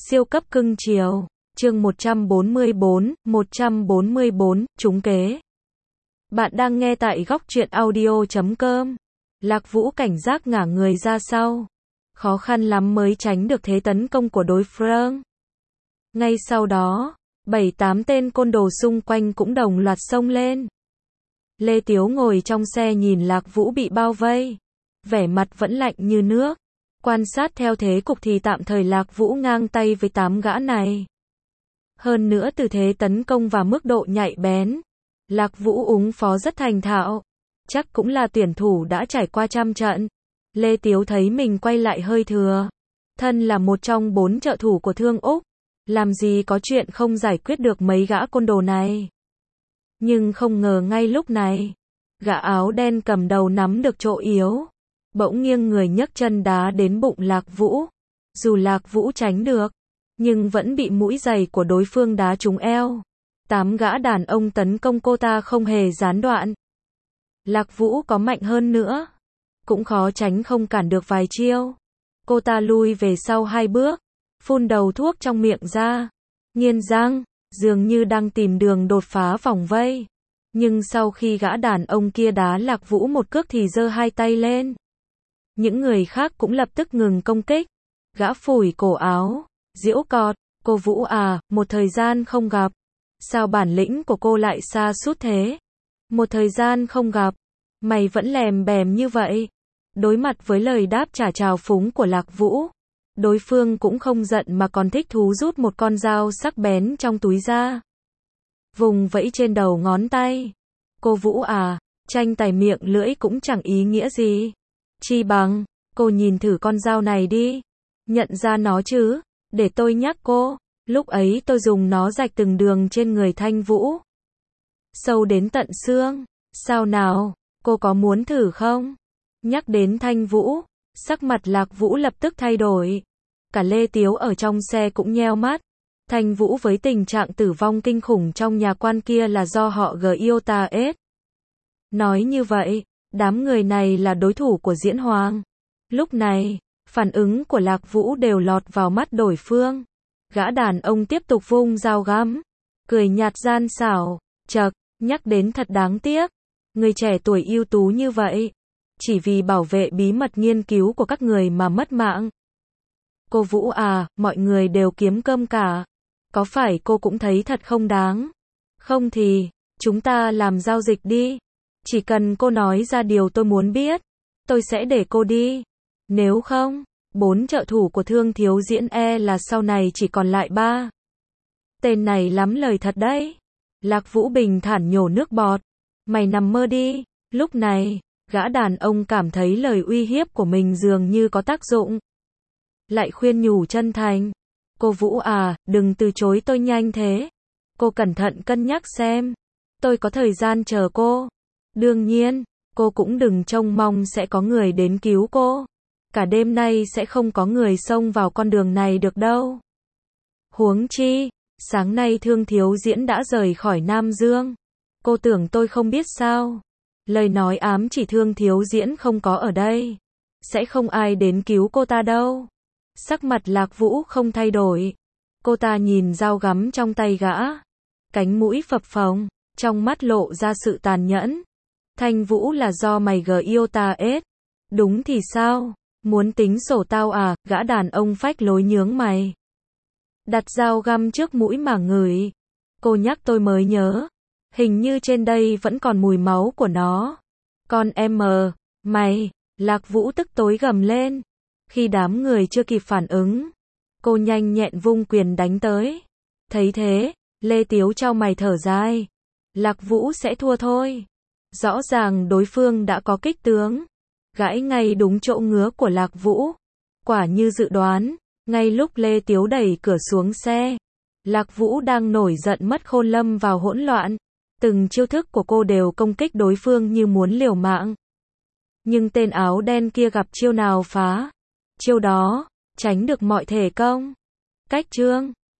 Siêu cấp cưng chiều. Chương 144, trúng kế. Bạn đang nghe tại góc truyện audio.com. Lạc Vũ cảnh giác ngả người ra sau. Khó khăn lắm mới tránh được thế tấn công của đối phương. Ngay sau đó, 7-8 tên côn đồ xung quanh cũng đồng loạt xông lên. Lê Tiếu ngồi trong xe nhìn Lạc Vũ bị bao vây. Vẻ mặt vẫn lạnh như nước. Quan sát theo thế cục thì tạm thời Lạc Vũ ngang tay với 8 gã này. Hơn nữa từ thế tấn công và mức độ nhạy bén, Lạc Vũ ứng phó rất thành thạo. Chắc cũng là tuyển thủ đã trải qua trăm trận. Lê Tiếu thấy mình quay lại hơi thừa. Thân là một trong 4 trợ thủ của Thương Úc. Làm gì có chuyện không giải quyết được mấy gã côn đồ này. Nhưng không ngờ ngay lúc này, gã áo đen cầm đầu nắm được chỗ yếu. Bỗng nghiêng người nhấc chân đá đến bụng Lạc Vũ. Dù Lạc Vũ tránh được, nhưng vẫn bị mũi giày của đối phương đá trúng eo. 8 gã đàn ông tấn công cô ta không hề gián đoạn. Lạc Vũ có mạnh hơn nữa, cũng khó tránh không cản được vài chiêu. Cô ta lui về sau 2 bước, phun đầu thuốc trong miệng ra, nghiến răng, dường như đang tìm đường đột phá vòng vây. Nhưng sau khi gã đàn ông kia đá Lạc Vũ một cước thì giơ 2 tay lên. Những người khác cũng lập tức ngừng công kích. Gã phủi cổ áo, giễu cợt, cô Vũ à, một thời gian không gặp. Sao bản lĩnh của cô lại sa sút thế? Một thời gian không gặp, mày vẫn lèm bèm như vậy. Đối mặt với lời đáp trả trào phúng của Lạc Vũ, đối phương cũng không giận mà còn thích thú rút một con dao sắc bén trong túi ra. Vùng vẫy trên đầu ngón tay. Cô Vũ à, tranh tài miệng lưỡi cũng chẳng ý nghĩa gì. Chi bằng, cô nhìn thử con dao này đi. Nhận ra nó chứ, để tôi nhắc cô. Lúc ấy tôi dùng nó rạch từng đường trên người Thanh Vũ. Sâu đến tận xương. Sao nào, cô có muốn thử không? Nhắc đến Thanh Vũ, sắc mặt Lạc Vũ lập tức thay đổi. Cả Lê Tiếu ở trong xe cũng nheo mắt. Thanh Vũ với tình trạng tử vong kinh khủng trong nhà quan kia là do họ Giota-S. Nói như vậy, đám người này là đối thủ của Diễn Hoàng. Lúc này, phản ứng của Lạc Vũ đều lọt vào mắt đối phương. Gã đàn ông tiếp tục vung dao găm, cười nhạt gian xảo, chậc, nhắc đến thật đáng tiếc. Người trẻ tuổi ưu tú như vậy, chỉ vì bảo vệ bí mật nghiên cứu của các người mà mất mạng. Cô Vũ à, mọi người đều kiếm cơm cả. Có phải cô cũng thấy thật không đáng? Không thì, chúng ta làm giao dịch đi. Chỉ cần cô nói ra điều tôi muốn biết, tôi sẽ để cô đi. Nếu không, 4 trợ thủ của Thương Thiếu Diễn là sau này chỉ còn lại 3. Tên này lắm lời thật đấy. Lạc Vũ bình thản nhổ nước bọt. Mày nằm mơ đi. Lúc này, gã đàn ông cảm thấy lời uy hiếp của mình dường như có tác dụng. Lại khuyên nhủ chân thành. Cô Vũ à, đừng từ chối tôi nhanh thế. Cô cẩn thận cân nhắc xem. Tôi có thời gian chờ cô. Đương nhiên, cô cũng đừng trông mong sẽ có người đến cứu cô. Cả đêm nay sẽ không có người xông vào con đường này được đâu. Huống chi, sáng nay Thương Thiếu Diễn đã rời khỏi Nam Dương. Cô tưởng tôi không biết sao? Lời nói ám chỉ Thương Thiếu Diễn không có ở đây. Sẽ không ai đến cứu cô ta đâu. Sắc mặt Lạc Vũ không thay đổi. Cô ta nhìn dao gắm trong tay gã. Cánh mũi phập phồng, trong mắt lộ ra sự tàn nhẫn. Thanh Vũ là do mày Giota-S. Đúng thì sao? Muốn tính sổ tao à? Gã đàn ông phách lối nhướng mày. Đặt dao găm trước mũi mà ngửi. Cô nhắc tôi mới nhớ. Hình như trên đây vẫn còn mùi máu của nó. Con mày. Lạc Vũ tức tối gầm lên. Khi đám người chưa kịp phản ứng, cô nhanh nhẹn vung quyền đánh tới. Thấy thế, Lê Tiếu chau mày thở dài. Lạc Vũ sẽ thua thôi. Rõ ràng đối phương đã có kích tướng. Gãi ngay đúng chỗ ngứa của Lạc Vũ. Quả như dự đoán, ngay lúc Lê Tiếu đẩy cửa xuống xe, Lạc Vũ đang nổi giận mất khôn lâm vào hỗn loạn. Từng chiêu thức của cô đều công kích đối phương như muốn liều mạng. Nhưng tên áo đen kia gặp chiêu nào phá chiêu đó, tránh được mọi thể công. Cách chương